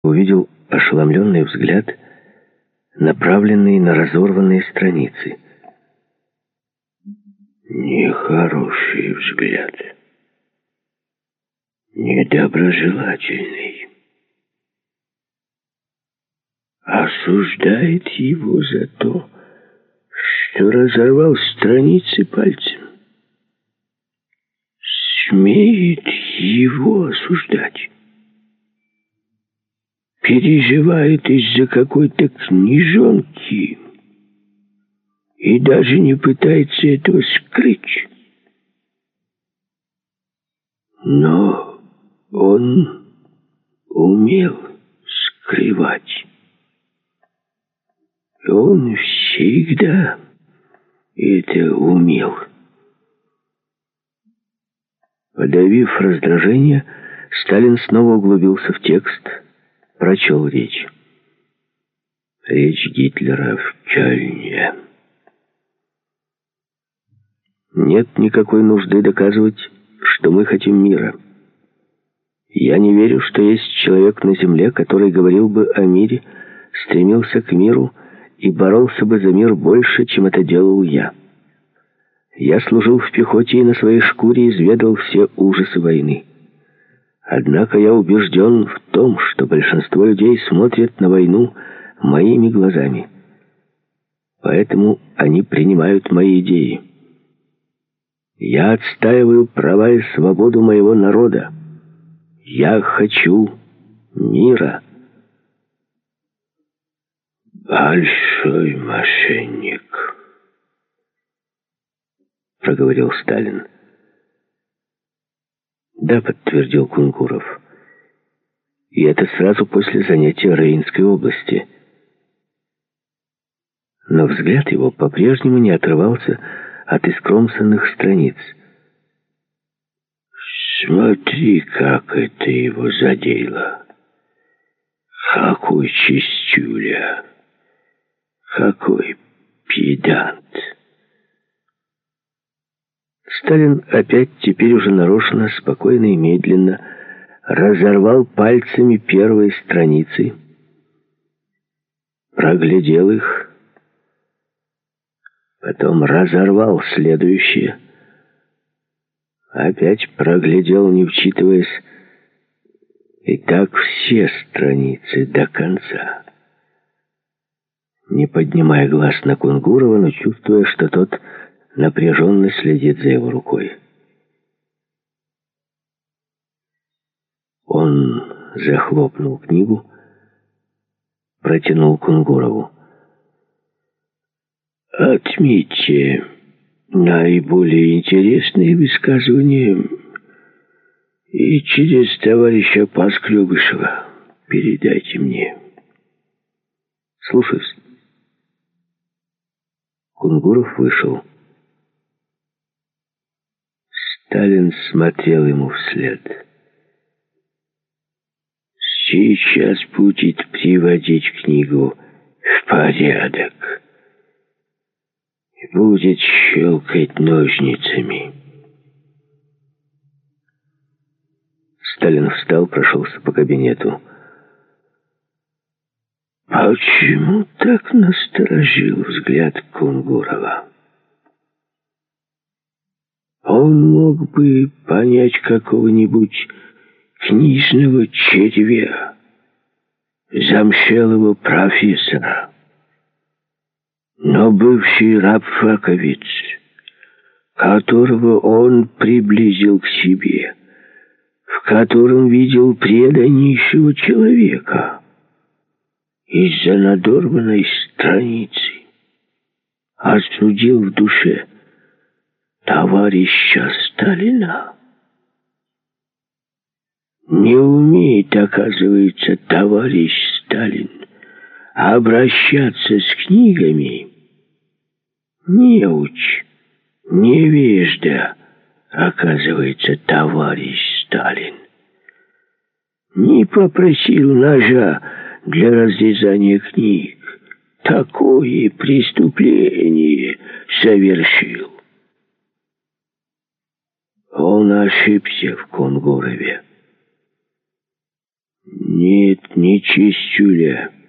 увидел ошеломленный взгляд, направленный на разорванные страницы. Нехороший взгляд, недоброжелательный. Осуждает его за то, что разорвал страницы пальцем. Смеет его осуждать. Переживает из-за какой-то книжонки и даже не пытается этого скрыть. Но он умел скрывать. Он всегда это умел. Подавив раздражение, Сталин снова углубился в текст, прочел речь. Речь Гитлера в Кёльне. Нет никакой нужды доказывать, что мы хотим мира. Я не верю, что есть человек на земле, который говорил бы о мире, стремился к миру и боролся бы за мир больше, чем это делал я. Я служил в пехоте и на своей шкуре изведал все ужасы войны. Однако я убежден в том, что большинство людей смотрят на войну моими глазами. Поэтому они принимают мои идеи. Я отстаиваю права и свободу моего народа. Я хочу мира. Большой мошенник, проговорил Сталин. Да, подтвердил Кунгуров. И это сразу после занятия Рейнской области. Но взгляд его по-прежнему не отрывался от искромсанных страниц. Смотри, как это его задело. Какой чистюля. Какой педант. Сталин опять, теперь уже нарочно, спокойно и медленно разорвал пальцами первые страницы, проглядел их, потом разорвал следующие, опять проглядел, не вчитываясь, и так все страницы до конца, не поднимая глаз на Кунгурова, но чувствуя, что тот напряженно следит за его рукой. Он захлопнул книгу, протянул Кунгурову. «Отметьте наиболее интересные высказывания и через товарища Паскрёбышева передайте мне». «Слушаюсь». Кунгуров вышел. Сталин смотрел ему вслед. «Сейчас будет приводить книгу в порядок. Будет щелкать ножницами». Сталин встал, прошелся по кабинету. Почему так насторожил взгляд Кунгурова? Он мог бы понять какого-нибудь книжного червя, замшелого профессора. Но бывший рабфаковец, которого он приблизил к себе, в котором видел преданнейшего человека, из-за надорванной страницы осудил в душе товарища Сталина. Не умеет, оказывается, товарищ Сталин обращаться с книгами. Неуч, невежда, оказывается, товарищ Сталин. Не попросил ножа для разрезания книг. Такое преступление совершил. Он ошибся в Кунгурове. Нет, не чистюля.